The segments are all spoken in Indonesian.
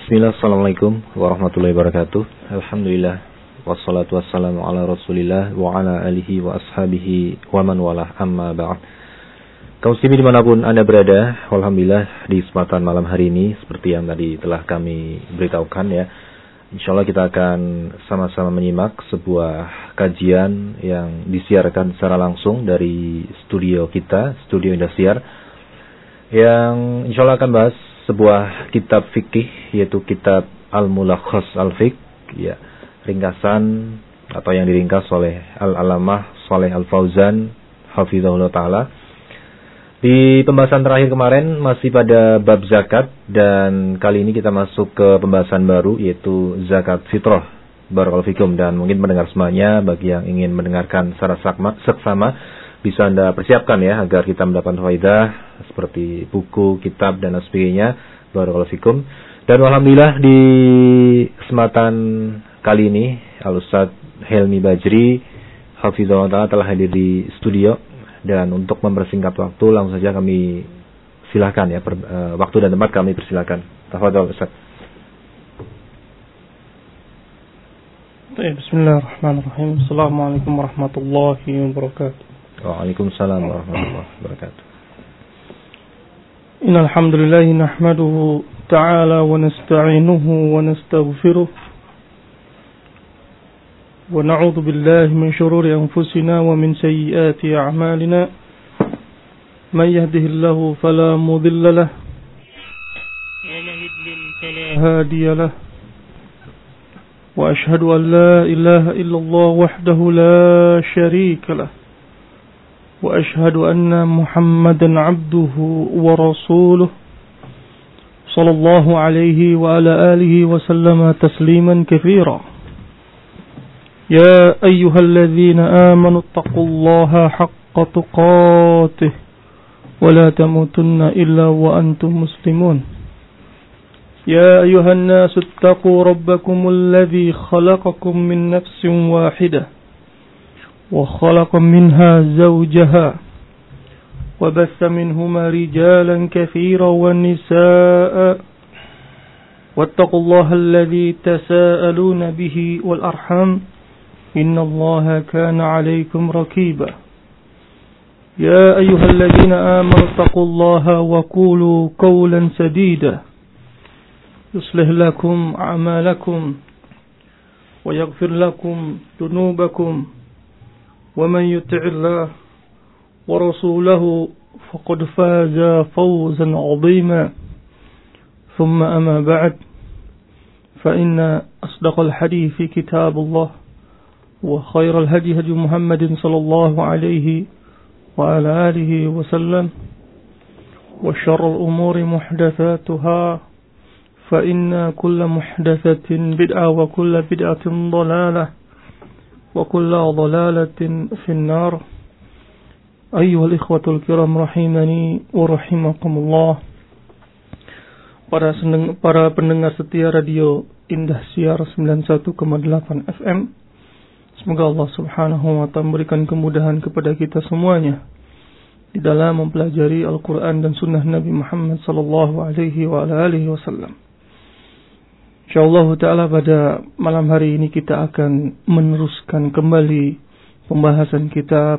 Bismillah, assalamualaikum warahmatullahi wabarakatuh. Alhamdulillah, wassalatu wassalamu ala rasulillah wa ala alihi wa ashabihi wa man walah, amma ba'd. Kaum muslimin dimanapun Anda berada, alhamdulillah di kesempatan malam hari ini seperti yang tadi telah kami beritahukan ya, insyaallah kita akan sama-sama menyimak sebuah kajian yang disiarkan secara langsung dari studio kita, Studio Indosiar, yang insyaallah akan bahas sebuah kitab fikih, yaitu kitab Al-Mulakhas Al-Fiqh, ya, ringkasan atau yang diringkas oleh Al-Alamah Shalih Al-Fauzan hafizahullah ta'ala. Di pembahasan terakhir kemarin masih pada bab zakat, dan kali ini kita masuk ke pembahasan baru, yaitu zakat fitrah. Barakallahu fikum. Dan mungkin mendengar semuanya, bagi yang ingin mendengarkan secara seksama, bisa Anda persiapkan ya, agar kita mendapatkan faidah seperti buku, kitab, dan sebagainya. Barakallahu fikum. Dan alhamdulillah di kesempatan kali ini Al-Ustaz Helmi Bajri hafizahullah ta'ala telah hadir di studio. Dan untuk mempersingkat waktu, langsung saja kami silakan ya, waktu dan tempat kami persilakan. Tafadhol Ustaz. Bismillahirrahmanirrahim. Assalamualaikum warahmatullahi wabarakatuh. Waalaikumsalam warahmatullahi wabarakatuh. Innal hamdalillah nahmaduhu ta'ala wa nasta'inuhu wa nastaghfiruh wa na'udzu billahi min shururi anfusina wa min sayyiati a'malina. May yahdihillahu fala mudilla lahu wa man yudlil fala hadiya lahu. Wa ashhadu an la ilaha illallah wahdahu la sharika lahu. وأشهد أن محمدا عبده ورسوله صلى الله عليه وعلى آله وسلم تسليما كثيرا. يا أيها الذين آمنوا اتقوا الله حق تقاته ولا تموتن إلا وأنتم مسلمون. يا أيها الناس اتقوا ربكم الذي خلقكم من نفس واحدة وخلق منها زوجها وبث منهما رجالا كثيرا ونساء واتقوا الله الذي تساءلون به والأرحام إن الله كان عليكم رقيبا. يا أيها الذين آمنوا اتقوا الله وقولوا قولا سديدا يصلح لكم أعمالكم ويغفر لكم ذنوبكم ومن يطع الله ورسوله فقد فاز فوزا عظيما. ثم أما بعد، فإن أصدق الحديث كتاب الله وخير الهدي هدي محمد صلى الله عليه وعلى آله وسلم وشر الأمور محدثاتها فإن كل محدثة بدعة وكل بدعة ضلالة وكل ضلالة في النار. أيها الإخوة الكرام rahimani wa rahimakumullah. Para pendengar setia Radio Indosiar 91,8 FM. Semoga Allah Subhanahu wa ta'ala memberikan kemudahan kepada kita semuanya di dalam mempelajari Al-Quran dan Sunnah Nabi Muhammad sallallahu alaihi wa alihi wasallam. InsyaAllah ta'ala pada malam hari ini kita akan meneruskan kembali pembahasan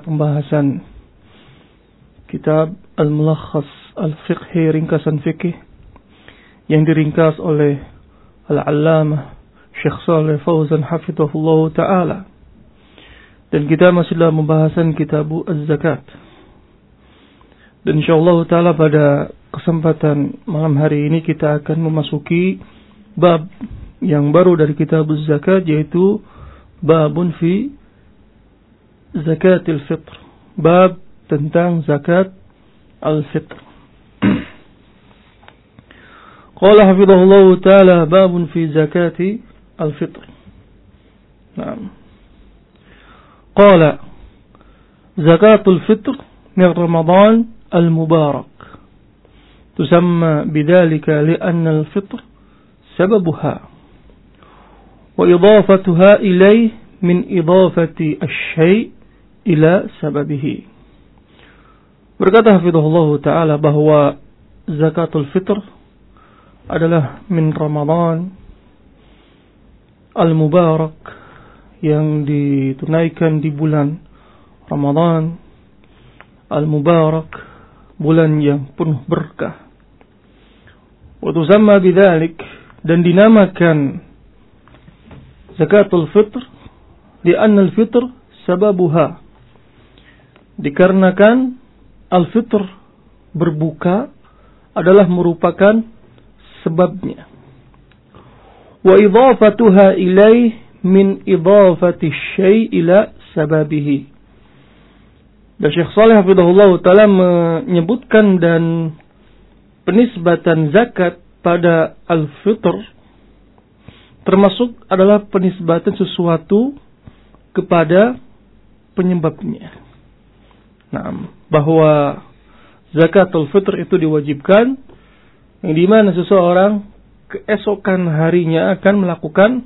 kitab Al-Mulakhas Al-Fiqhi, ringkasan fikih yang diringkas oleh Al-Allamah Syekh Shalih Fauzan hafizahullah ta'ala. Dan kita masih dalam pembahasan kitab Az-Zakat. Dan insyaallah ta'ala pada kesempatan malam hari ini kita akan memasuki bab yang baru dari kitab Az-Zakat, yaitu babun fi zakatil fitr, bab tentang zakat al-fitr. Qala hafizahullah ta'ala babun fi zakati al-fitr. Naam. Qala zakatul fitr min Ramadan al-mubarak tusamma bidzalika li'anna al-fitr سببها وإضافتها إليه من إضافة الشيء إلى سببه. Berkata hafizahullah ta'ala bahwa zakatul fitr adalah min Ramadan al-Mubarak, yang ditunaikan di bulan Ramadan al-Mubarak, bulan yang penuh berkah. Wa tusamma bidzalik, dan dinamakan zakatul fitr li'anna al-fitr sababuha, dikarenakan al-fitr, berbuka, adalah merupakan sebabnya. Wa idhafatuha ilaih min idhafati syai' ila sababihi. Dan Syekh Shalih hafizahullah ta'ala menyebutkan dan penisbatan zakat pada al-fitr termasuk adalah penisbatan sesuatu kepada penyebabnya. Nah, bahwa zakatul fitr itu diwajibkan, yang dimana seseorang keesokan harinya akan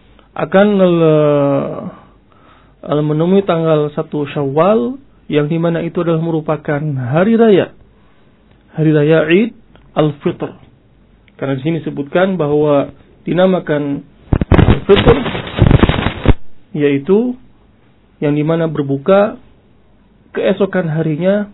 menemui tanggal 1 Syawal, yang dimana itu adalah merupakan hari raya Id al-Fitr. Karena di sini disebutkan bahwa dinamakan al-Fitr, yaitu yang dimana berbuka keesokan harinya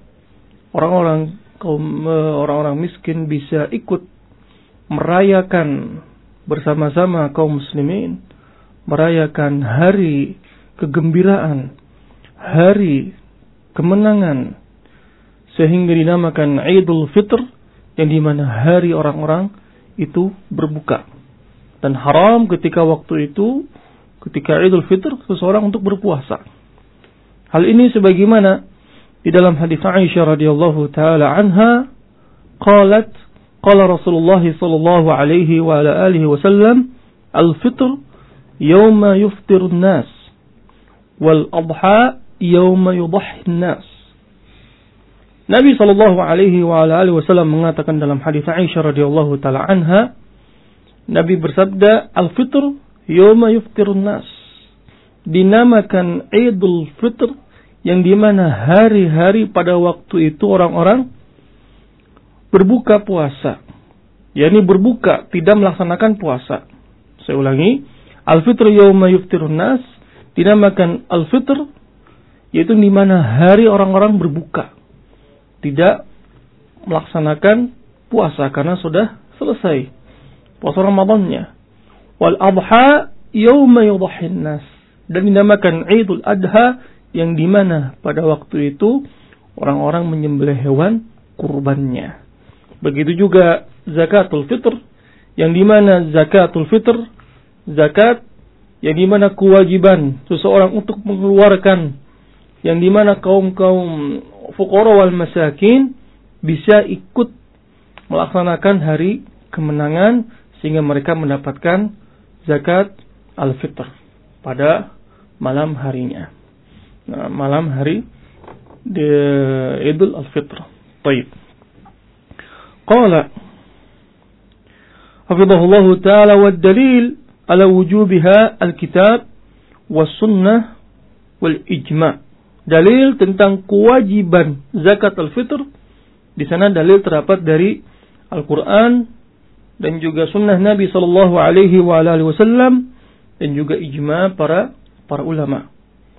orang-orang miskin bisa ikut merayakan bersama-sama kaum muslimin, merayakan hari kegembiraan, hari kemenangan, sehingga dinamakan Idul Fitr, yang dimana hari orang-orang itu berbuka. Dan haram ketika waktu itu, ketika Idul Fitr, seseorang untuk berpuasa. Hal ini sebagaimana di dalam hadis Aisyah radhiyallahu taala anha, qalat qala Rasulullah sallallahu alaihi wa ala alihi wasallam, al-fitr yawma yuftirun nas wal adha yawma yudhhi nas. Nabi sallallahu alaihi wa ala alihi wasallam mengatakan dalam hadis Aisyah radhiyallahu taala anha, Nabi bersabda, al-fitr yawma yuftirun nas, dinamakan Idul Fitr, yang dimana hari-hari pada waktu itu orang-orang berbuka puasa, yakni berbuka, tidak melaksanakan puasa. Saya ulangi, al-fitr yawma yuftirun nas, dinamakan al-fitr, yaitu dimana hari orang-orang berbuka, tidak melaksanakan puasa karena sudah selesai puasa Ramadannya. Wal adha yawma yudhhin nas, dan dinamakan Idul Adha, yang dimana pada waktu itu orang-orang menyembelih hewan kurbannya. Begitu juga zakatul fitr, yang dimana zakatul fitr, zakat yang dimana kewajiban seseorang untuk mengeluarkan, yang dimana kaum-kaum fuqara wal masakin bisa ikut melaksanakan hari kemenangan, sehingga mereka mendapatkan zakat al-fitr pada malam harinya. Nah, malam hari di Idul al-Fitr. Baik. Qala hafizahullah ta'ala, wad dalil ala wujubiha al-kitab was sunnah wal ijma'. Dalil tentang kewajiban zakat al-fitr, di sana dalil terdapat dari Al-Qur'an dan juga sunnah Nabi sallallahu alaihi wa alihi wasallam, dan juga ijma' para ulama.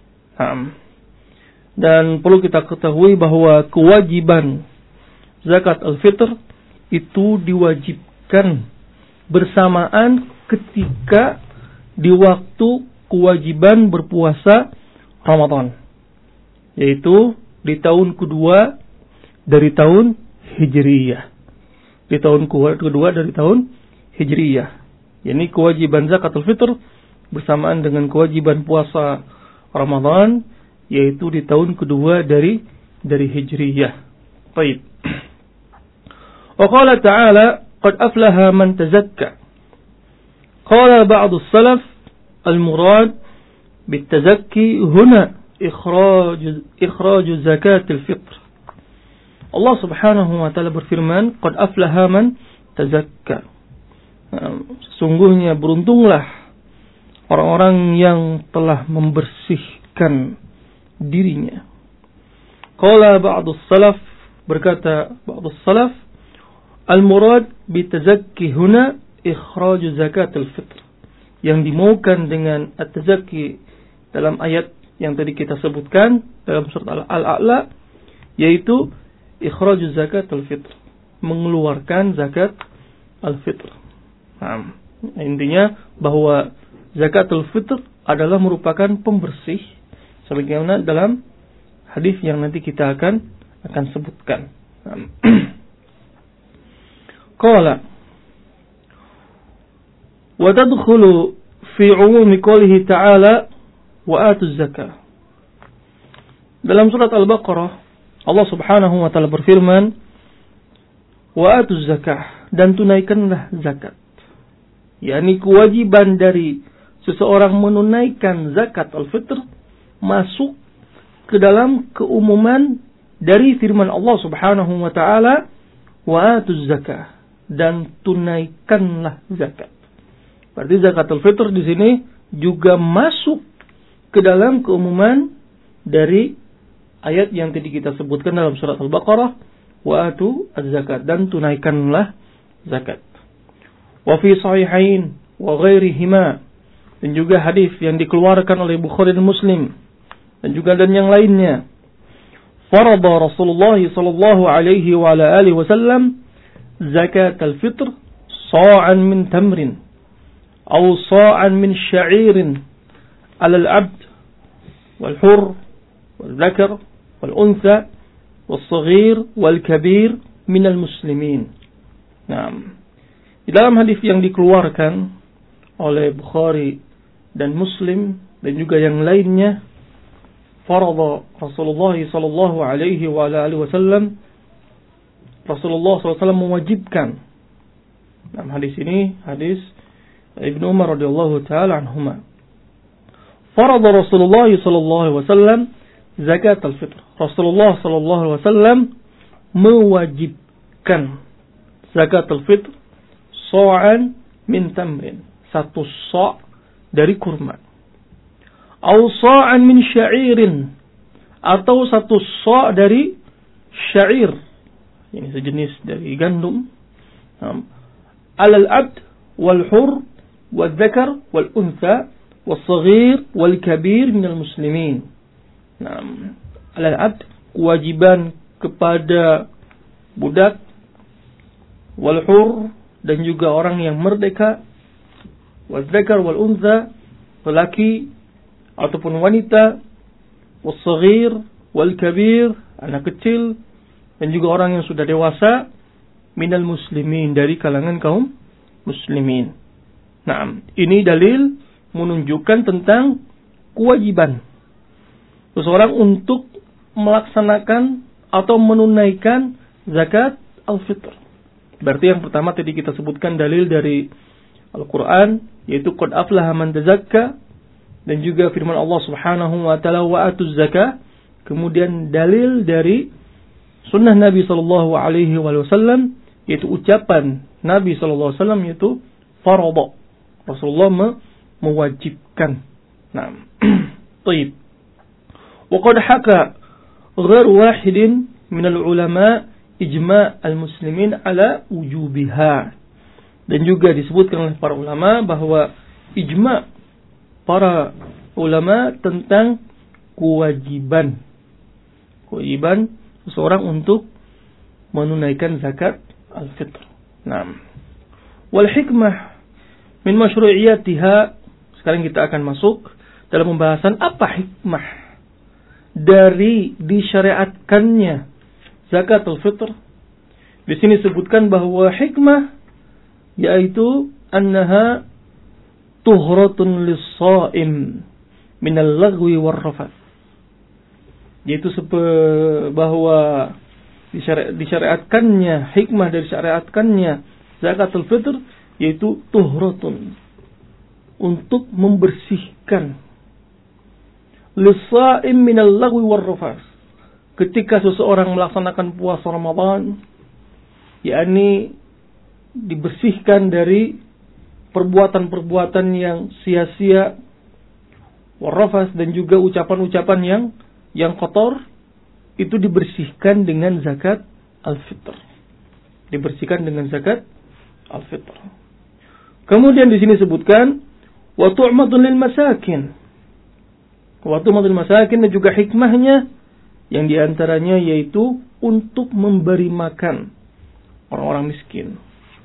Dan perlu kita ketahui bahwa kewajiban zakat al-fitr itu diwajibkan bersamaan ketika di waktu kewajiban berpuasa Ramadan, yaitu di tahun kedua dari tahun Hijriyah. Di tahun kedua dari tahun Hijriyah. Yani kewajiban zakatul fitr bersamaan dengan kewajiban puasa Ramadan, yaitu di tahun kedua dari Hijriyah. Baik. Wa qala ta'ala, qad aflaha man tazakka. Qala ba'd as-salaf, al-murad bit-tazakki huna ikhraj zakat al-fitr. Allah Subhanahu wa taala berfirman, qad aflaha man tazakka. Sesungguhnya beruntunglah orang-orang yang telah membersihkan dirinya. Qala ba'd as-salaf, berkata ba'd as-salaf, Al-murad bitazakki huna ikhraj zakat al-fitr. Yang dimaukan dengan at-tazakki dalam ayat yang tadi kita sebutkan dalam surat Al-A'la, yaitu ikhraj zakat al-fitr, mengeluarkan zakat al-fitr. Nah, intinya bahwa zakat al-fitr adalah merupakan pembersih, sebagaimana dalam hadis yang nanti kita akan sebutkan. Qala wa tadkhulu fi 'umumi qoulihi ta'ala wa atuz zakah. Dalam surat Al-Baqarah Allah Subhanahu wa taala berfirman, wa atuz zakah, dan tunaikanlah zakat. yakni kewajiban dari seseorang menunaikan zakat al-fitr masuk ke dalam keumuman dari firman Allah Subhanahu wa taala, wa atuz zakah, dan tunaikanlah zakat. Berarti zakat al-fitr di sini juga masuk ke dalam keumuman dari ayat yang tadi kita sebutkan dalam surat Al-Baqarah, wa atu az-zakat, dan tunaikanlah zakat. Wa fi sahihain wa ghairihima, dan juga hadis yang dikeluarkan oleh Bukhari dan Muslim dan juga yang lainnya. Farada Rasulullah sallallahu alaihi wa ala alihi wasallam zakat al-fitr sa'an min tamrin aw sa'an min sya'irin 'ala al-'abd wal hurr wal dhakar wal untha wal saghir wal kabir min al-muslimin. Naam. Di dalam hadis yang dikeluarkan oleh Bukhari dan Muslim dan juga yang lainnya, farada Rasulullah sallallahu alaihi wa alihi wasallam, Rasulullah SAW mewajibkan. Dalam hadis ini hadis Ibnu Umar radhiyallahu taala anhuma. Farada Rasulullah sallallahu alaihi wasallam zakat al-fitr. Rasulullah sallallahu alaihi wasallam mewajibkan zakat al-fitr sa'an min tamrin, satu sa' dari kurma. Au sa'an min sya'irin, atau satu sa' dari syair, ini sejenis dari gandum. Alal abd wal hur wal dzakar wal untha wal saghir wal kabir minal muslimin. Alal abd, kewajiban kepada budak, wal hur, dan juga orang yang merdeka, wal dzakar wal untha, lelaki ataupun wanita, wal saghir wal kabir, anak kecil, dan juga orang yang sudah dewasa, minal muslimin, dari kalangan kaum muslimin. Nah, ini dalil menunjukkan tentang kewajiban seseorang untuk melaksanakan atau menunaikan zakat al-fitr. Berarti yang pertama tadi kita sebutkan dalil dari Al-Quran, yaitu qad aflaha man tazakka, dan juga firman Allah Subhanahu wa taala wa atuz zakah. Kemudian dalil dari sunnah Nabi sallallahu alaihi wasallam, yaitu ucapan Nabi sallallahu alaihi wasallam, yaitu farada. Rasulullah mewajibkan. Nah, baik. Wa qad haka ghair wahidin min al-ulama ijma' al-muslimin ala wujubiha. Dan juga disebutkan oleh para ulama bahwa ijma' para ulama tentang kewajiban seseorang untuk menunaikan zakat al-fitr. Naam. Wal hikmah min masyru'iyatiha. Sekarang kita akan masuk dalam pembahasan apa hikmah dari disyariatkannya zakat al-fitr. Di sini disebutkan bahwa hikmah yaitu annaha tuhratun lis-sha'im min al-laghwi war-rafath. Yaitu bahwa disyariatkannya, hikmah dari disyariatkannya zakat al-fitr yaitu tuhratun, untuk membersihkan, lis-sha'im min al-laghwi war-rafath. Ketika seseorang melaksanakan puasa Ramadan, yakni dibersihkan dari perbuatan-perbuatan yang sia-sia, warrafas, dan juga ucapan-ucapan yang kotor, itu dibersihkan dengan zakat al-fitr. dibersihkan dengan zakat al-fitr. Kemudian di sini sebutkan wa tu'matun lil masakin. Wa tu'matun lil masakin dan juga hikmahnya yang diantaranya yaitu untuk memberi makan orang-orang miskin.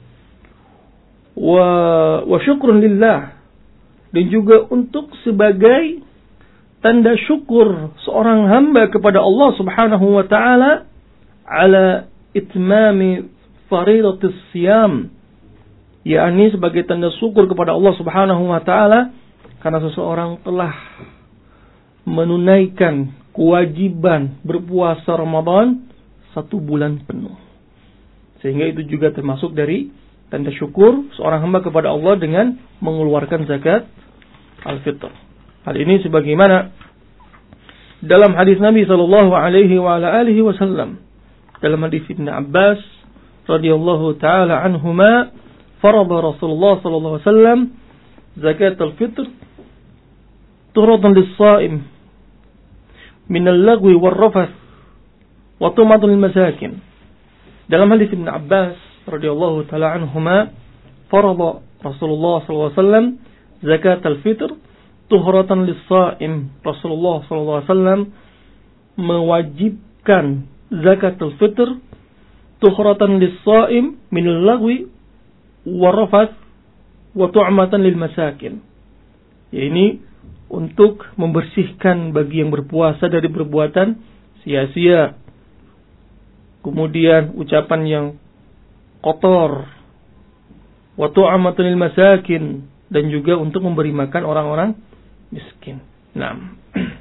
Wa syukrun lillah, dan juga untuk sebagai tanda syukur seorang hamba kepada Allah Subhanahu wa taala ala itmami faridatis siyam, yakni sebagai tanda syukur kepada Allah Subhanahu wa taala karena seseorang telah menunaikan kewajiban berpuasa Ramadan 1 bulan penuh. Sehingga itu juga termasuk dari tanda syukur seorang hamba kepada Allah dengan mengeluarkan zakat al-fitr. Hal ini sebagaimana dalam hadis Nabi sallallahu alaihi wa ala alihi wasallam, dalam hadis Ibnu Abbas radhiyallahu taala anhuma, farada Rasulullah sallallahu alaihi wasallam zakat al-fitr turatan lis-shaim min al-lagwi war-rafath wa tu'matun lil-masakin. Dalam hadis Ibnu Abbas radhiyallahu taala anhuma, farada Rasulullah sallallahu alaihi wasallam zakat al-fitr tuhratan lis-shaim. Rasulullah sallallahu alaihi wasallam mewajibkan zakat al-fitr tuhratan lis-shaim min al-lagwi war-rafath wa tu'matan lil-masakin. Ini untuk membersihkan bagi yang berpuasa dari perbuatan sia-sia, kemudian ucapan yang kotor, wa tu'matan lil-masakin, dan juga untuk memberi makan orang-orang miskin. Naam.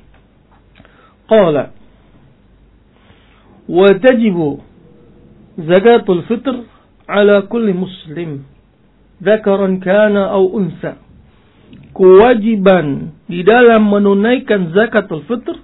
Qala wa tajibu zakatul fitr ala kulli muslim dzakaran kana aw unsa. Kewajiban di dalam menunaikan zakatul fitr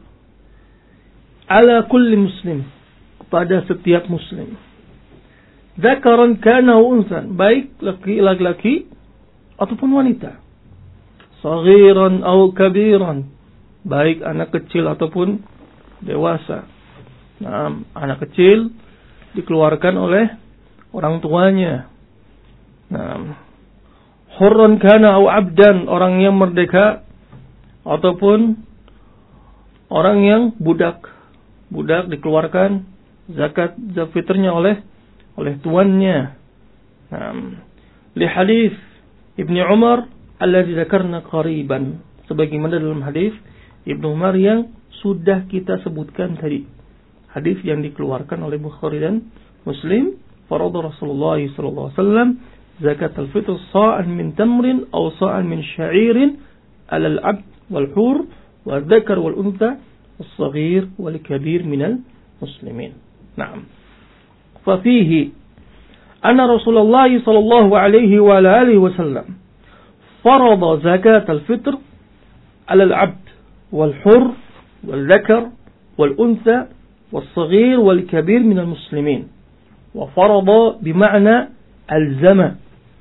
ala kulli muslim, kepada setiap muslim. Dzakaran kana aw unsa, baik laki-laki ataupun wanita. Saghiran aw kabiran, baik anak kecil ataupun dewasa. Nah, anak kecil dikeluarkan oleh orang tuanya. Nah, hurran kana aw abdan, orang yang merdeka ataupun orang yang budak. Budak dikeluarkan zakat fitrnya oleh tuannya. Nah, li hadis Ibnu Umar alladzi dzakarna qariban, sebagaimana dalam hadis Ibnu Umar yang sudah kita sebutkan tadi. Hadis yang dikeluarkan oleh Bukhari dan Muslim, farada Rasulullah sallallahu alaihi wasallam zakat al-fitr sa'an min tamrin aw sa'an min sya'irin 'ala al-'abd wal hur wal dzakar wal untha was-saghir wal kabir minal muslimin. Naam. Fa fihi anna Rasulullah sallallahu alaihi wa alihi wasallam farada zakat al-fitr 'ala al-'abd wal hur wal dzakar wal untha was-saghir wal kabir minal muslimin. Wa farada bima'na alzama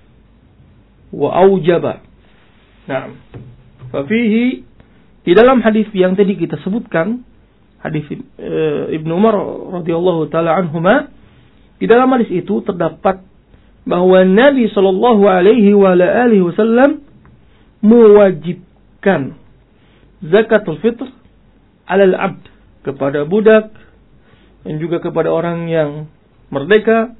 wa aujaba. Nah, fafihi, di dalam hadis yang tadi kita sebutkan, hadis Ibnu Umar radhiyallahu taala anhuma, di dalam hadis itu terdapat bahwa Nabi sallallahu alaihi wa alihi wasallam mewajibkan zakatul fitr 'alal 'abd, kepada budak dan juga kepada orang yang merdeka,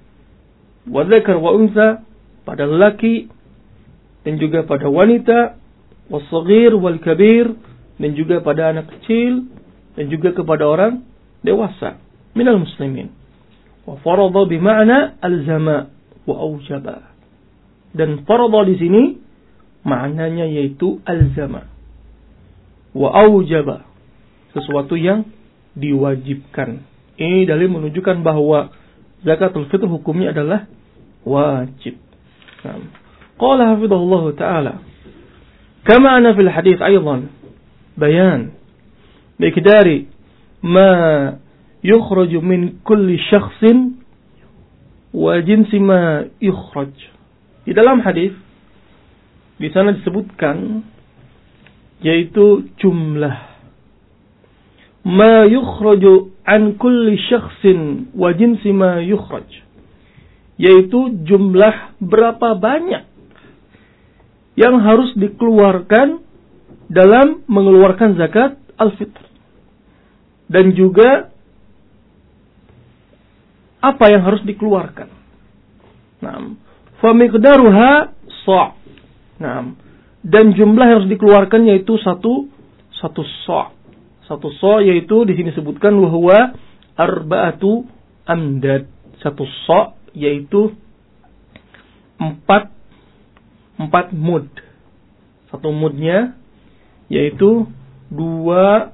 wa dzakar wa untha, pada lelaki dan juga pada wanita, was-saghir wal kabir, dan juga pada anak kecil dan juga kepada orang dewasa minal muslimin. Wa farada bima'na alzama wa aujaba. Dan farada di sini maknanya yaitu alzama wa aujaba, sesuatu yang diwajibkan. Ini dalil menunjukkan bahwa zakatul fitr hukumnya adalah wajib. قال حفظه الله تعالى كما أن في الحديث أيضا بيان مقدار ما يخرج من كل شخص وجنس ما يخرج. Di dalam hadis di sana disebutkan yaitu jumlah ma yukhraju an kulli shakhsin wa jinsi ma yukhraj, yaitu jumlah berapa banyak yang harus dikeluarkan dalam mengeluarkan zakat al-fitr. Dan juga apa yang harus dikeluarkan. Nah, fa miqdaruha sa'. Nah, dan jumlah yang harus dikeluarkan yaitu satu sa'. Satu sa' yaitu di sini sebutkan wa huwa arba'atu amdad. Satu sa' yaitu 4 mud. Satu mudnya yaitu dua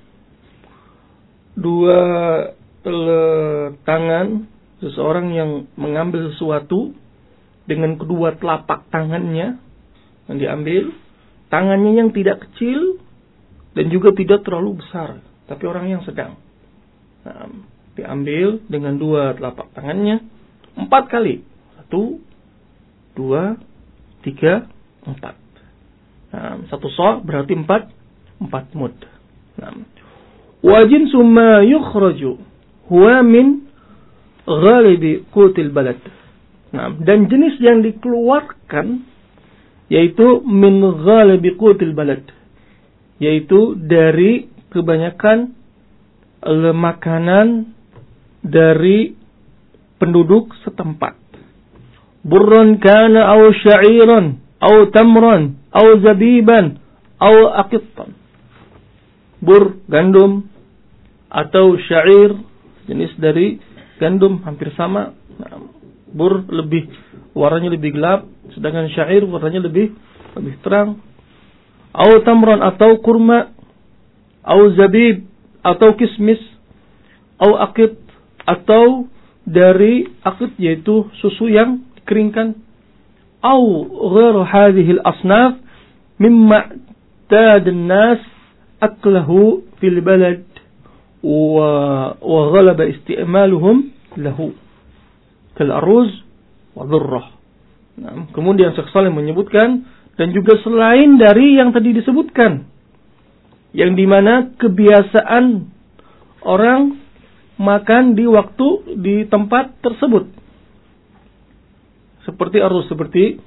tangan seseorang yang mengambil sesuatu dengan kedua telapak tangannya yang diambil, tangannya yang tidak kecil dan juga tidak terlalu besar, tapi orang yang sedang. Nah, diambil dengan dua telapak tangannya 4 kali. 1, 2, 3, 4. Nah, satu sa' berarti 4 mud. Nah, wa jinsu ma yukhraju huwa min ghalibi qutil balad. Nah, dan jenis yang dikeluarkan yaitu min ghalibi qutil balad, yaitu dari kebanyakan makanan dari penduduk setempat. Burran kana aw sya'iran aw tamran aw zabiban aw aqittan. Bur, gandum, atau syair, jenis dari gandum hampir sama. Nah, bur warnanya lebih gelap, sedangkan syair warnanya lebih terang. Aw tamran atau kurma, aw zabib atau kismis, aw aqit atau dari aqit yaitu susu yang dikeringkan. Aw ghairu hadhihi al-asnaf mimma ta'ad an-nas aklahu fil balad wa ghalaba isti'maluhum lahu kal aruz wa dhurrah. Nah, kemudian Syekh Shalih menyebutkan dan juga selain dari yang tadi disebutkan, yang dimana kebiasaan orang makan di tempat tersebut, seperti aruz, seperti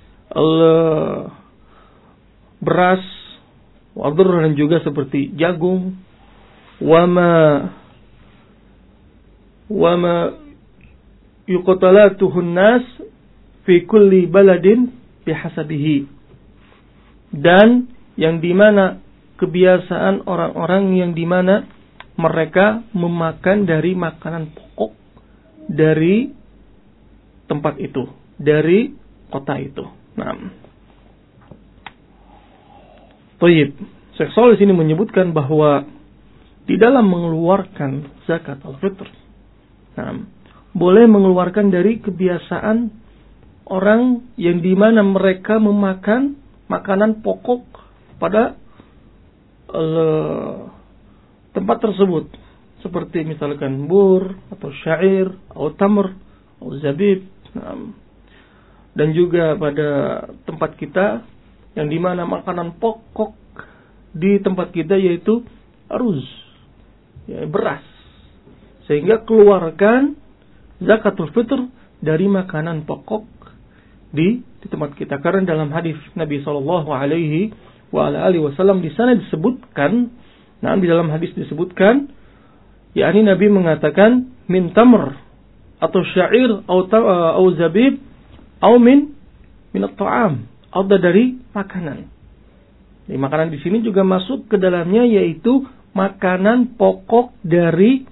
beras, wadhur, dan juga seperti jagung, wama yuqatalatuhun nas fi kulli baladin bihasabihi, dan yang dimana kebiasaan orang-orang yang dimana mereka memakan dari makanan pokok dari tempat itu, dari kota itu. Nah, Tayyib, Syekh Shalih sini menyebutkan bahwa di dalam mengeluarkan zakat al-fitr, nah, boleh mengeluarkan dari kebiasaan orang yang dimana mereka memakan makanan pokok pada tempat tersebut, seperti misalkan bur atau syair atau tamr atau zabib. Nah, dan juga pada tempat kita yang dimana makanan pokok di tempat kita yaitu aruz, ya, beras, sehingga keluarkan zakatul fitr dari makanan pokok di tempat kita. Karena dalam hadis Nabi sallallahu alaihi wasallam di sana disebutkan, nah, di dalam hadis disebutkan, yakni Nabi mengatakan min tamr atau syair atau zabib atau min at-ta'am, atau dari makanan. Jadi makanan di sini juga masuk ke dalamnya yaitu makanan pokok dari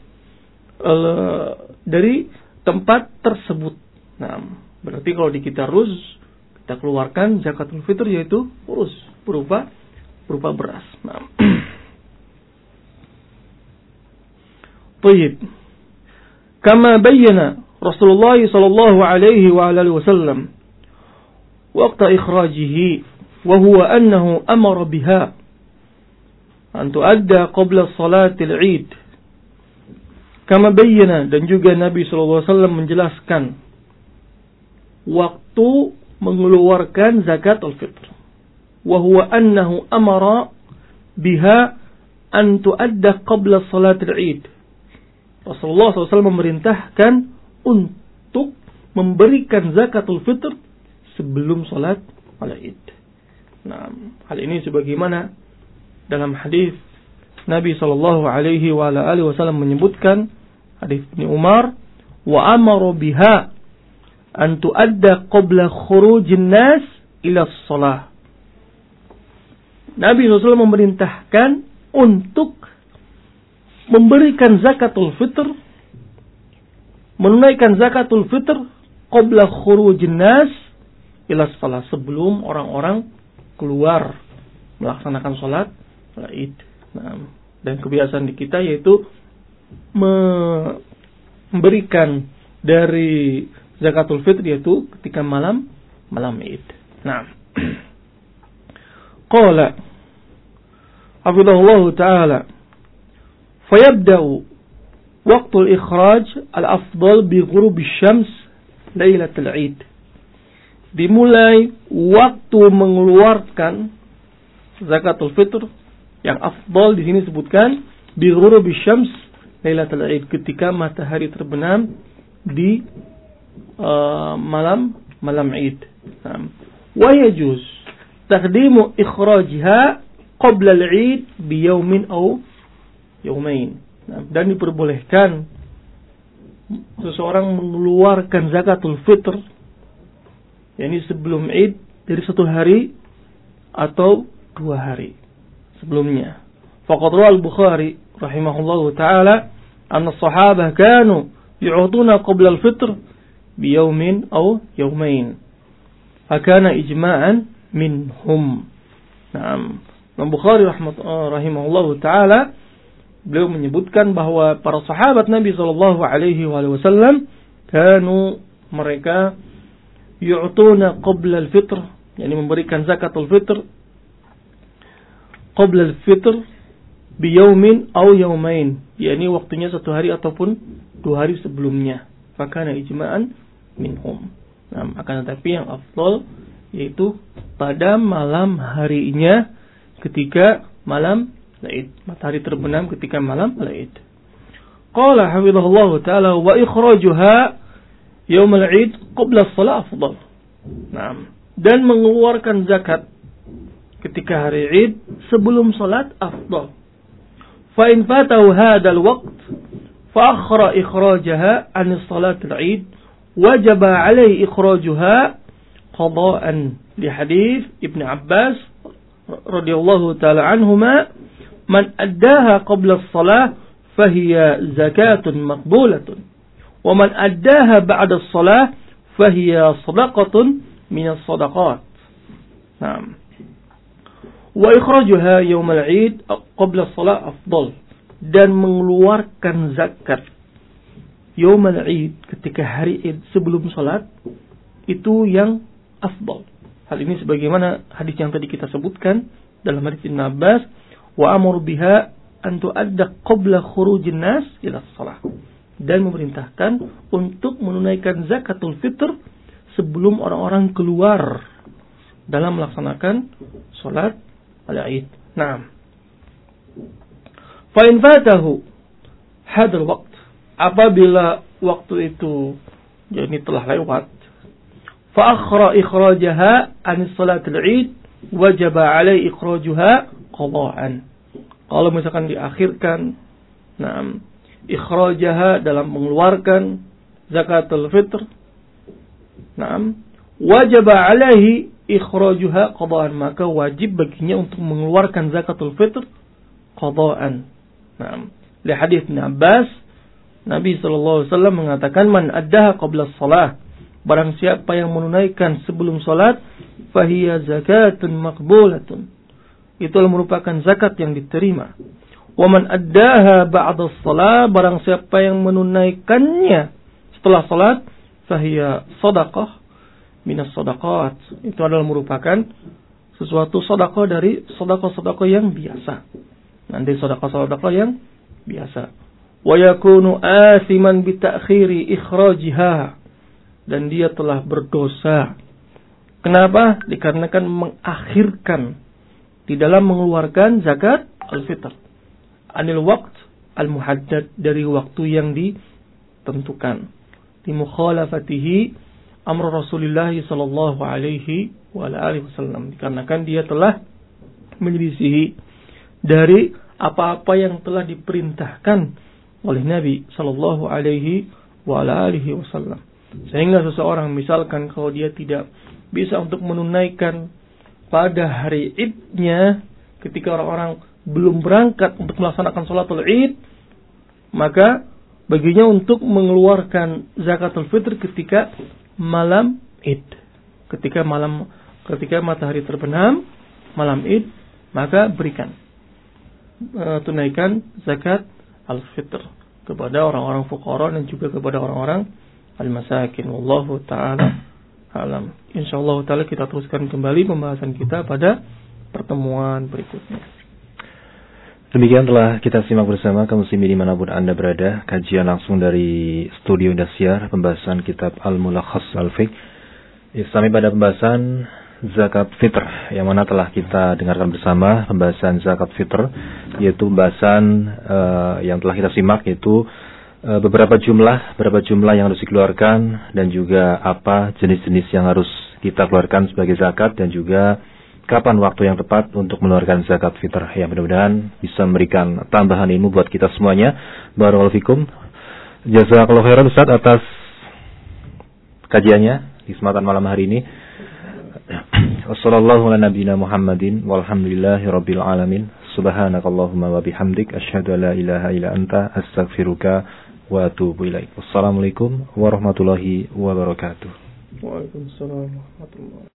tempat tersebut. Nah, berarti kalau di kita ruz, kita keluarkan zakatul fitr yaitu ruz berupa beras. Nah. Tayyib. Kama bayyana Rasulullah sallallahu alaihi wa alihi wasallam waqta ikhrajihi wa huwa annahu amara biha an tuadda qabla salatil Eid. Kama bayyana, dan juga Nabi sallallahu alaihi wasallam menjelaskan waktu mengeluarkan zakat al-fitr. Wa huwa annahu amara biha an tuadda qabla salatil Eid. Rasulullah SAW memerintahkan untuk memberikan zakatul fitr sebelum salat Id. Nah, hal ini sebagaimana dalam hadis Nabi sallallahu alaihi wasallam menyebutkan, hadis Ibnu Umar, wa amara biha an tuadda qabla khurujin nas ila shalah. Nabi SAW memerintahkan untuk memberikan zakatul fitr, menunaikan zakatul fitr qabla khurujin nas ila shalah, sebelum orang-orang keluar melaksanakan salat Id. Nah, dan kebiasaan di kita yaitu memberikan dari zakatul fitr yaitu ketika malam Id. Nah, qala hafidhahullah ta'ala fayabda'u waqtul ikhraj al-afdal bi ghurubi syams lailatul Id. Dimulai waktu mengeluarkan zakatul fitr yang afdal di sini sebutkan bi ghurubi syams lailatul Id, ketika matahari terbenam di malam Id. Wa yajuz taqdimu ikhrajha qabla al-Id bi yawmin aw yawmain. Dan diperbolehkan seseorang mengeluarkan zakatul fitr yakni sebelum Id dari 1 hari atau 2 hari sebelumnya. Faqad rawa al-Bukhari rahimahullahu ta'ala anna as-sahabah kanu yu'tuna qabla al-fitr bi yawmin aw yawmain. Fakana ijma'an minhum. Naam. Bukhari rahimahullahu ta'ala beliau menyebutkan bahwa para sahabat Nabi sallallahu alaihi wasallam kanu mereka yu'tuna qabla al-fitr, yakni memberikan zakatul fitr qabla al-fitr bi yawmin aw yawmain, yakni waktunya 1 hari ataupun 2 hari sebelumnya. Fakana ijma'an minhum. Nah, akan tetapi yang afdal yaitu pada malam harinya ketika malam Id, matahari terbenam ketika malam Id. Qala hafidhahullah ta'ala wa ikhrajuha yawm al-Id qabla as-salah afdal. Nah, dan mengeluarkan zakat ketika hari Id sebelum salat afdal. Fa in fatahu hadzal waqt fa akhra ikhrajaha an salat al-Id wajaba alayhi ikhrajuha qada'an li hadits Ibnu Abbas radhiyallahu ta'ala anhuma man addaha qabla as-salah fahiya zakatun maqbulatun wa man addaha ba'da as-salah fahiya sadaqatun min as-sadaqat. Naam. Wa ikhrajuha yawm al-Eid qabla as-salah afdal, dan mengeluarkan zakat yawm al-Eid ketika hari Id sebelum salat itu yang afdal. Hal ini sebagaimana hadis yang tadi kita sebutkan dalam hadis Ibnu Abbas, wa amur biha an tu'adda qabla khurujin nas ila shalah, dan memerintahkan untuk menunaikan zakatul fitr sebelum orang-orang keluar dalam melaksanakan salat al-Id. Naam. Fa in fatahu hadzal waqt, apabila waktu itu jadi telah lewat, fa akhra ikhrajaha an salatil Id wajaba alai ikhrajuha qada'an. Kalau misalkan diakhirkan, naam, ikhrajaha dalam mengeluarkan zakatul fitr, naam, wajaba alaihi ikhrajuha qada'an, maka wajib baginya untuk mengeluarkan zakatul fitr qada'an. Naam, li hadis Ibnu Abbas, Nabi sallallahu alaihi wasallam mengatakan, man addaha qabla shalah, barang siapa yang menunaikan sebelum salat, fahiya zakatun maqbulatun, itulah merupakan zakat yang diterima. Wa man addaha ba'da shalah, barang siapa yang menunaikannya setelah salat, fahiya sadaqah minas sadaqat, itu adalah merupakan sesuatu sedekah dari sedekah-sedekah yang biasa. Nanti sedekah-sedekah yang biasa. Wa yakunu asiman bi ta'khiri ikhrajiha, dan dia telah berdosa. Kenapa? Dikarenakan mengakhirkan di dalam mengeluarkan zakat al-fitr anil waqt al-muhaddad, dari waktu yang ditentukan. li mukhalafatihi amr Rasulullah sallallahu alaihi wa alihi wasallam, dikarenakan dia telah menyelisihi dari apa-apa yang telah diperintahkan oleh Nabi sallallahu alaihi wa alihi wasallam. Sehingga seseorang misalkan kalau dia tidak bisa untuk menunaikan pada hari Idnya ketika orang-orang belum berangkat untuk melaksanakan sholatul Id, maka baginya untuk mengeluarkan zakatul fitr ketika malam Id. Ketika matahari terbenam malam Id, maka berikan, tunaikan zakat al-fitr kepada orang-orang fuqara dan juga kepada orang-orang al-masakin. Wallahu ta'ala alam. Insyaallah ta'ala kita teruskan kembali pembahasan kita pada pertemuan berikutnya. Demikian telah kita simak bersama kaum muslimin dimanapun Anda berada, kajian langsung dari Studio Indosiar, pembahasan kitab Al-Mulakhas Al-Fiqh. Sampai pada pembahasan zakat fitr, yang mana telah kita dengarkan bersama pembahasan zakat fitr, yaitu pembahasan yang telah kita simak, yaitu beberapa jumlah yang harus dikeluarkan, dan juga apa jenis-jenis yang harus kita keluarkan sebagai zakat, dan juga kapan waktu yang tepat untuk mengeluarkan zakat fitr. Ya, mudah-mudahan bisa memberikan tambahan ilmu buat kita semuanya. Barakallahu fikum. Jazakallahu khairan Ustaz atas kajiannya di kesempatan malam hari ini. Wassallallahu ala nabiyyina Muhammadin walhamdulillahi rabbil alamin. Subhanakallahumma wa bihamdik asyhadu an la ilaha illa anta astaghfiruka wa atubu ilaik. Wassalamualaikum warahmatullahi wabarakatuh. Waalaikumsalam warahmatullahi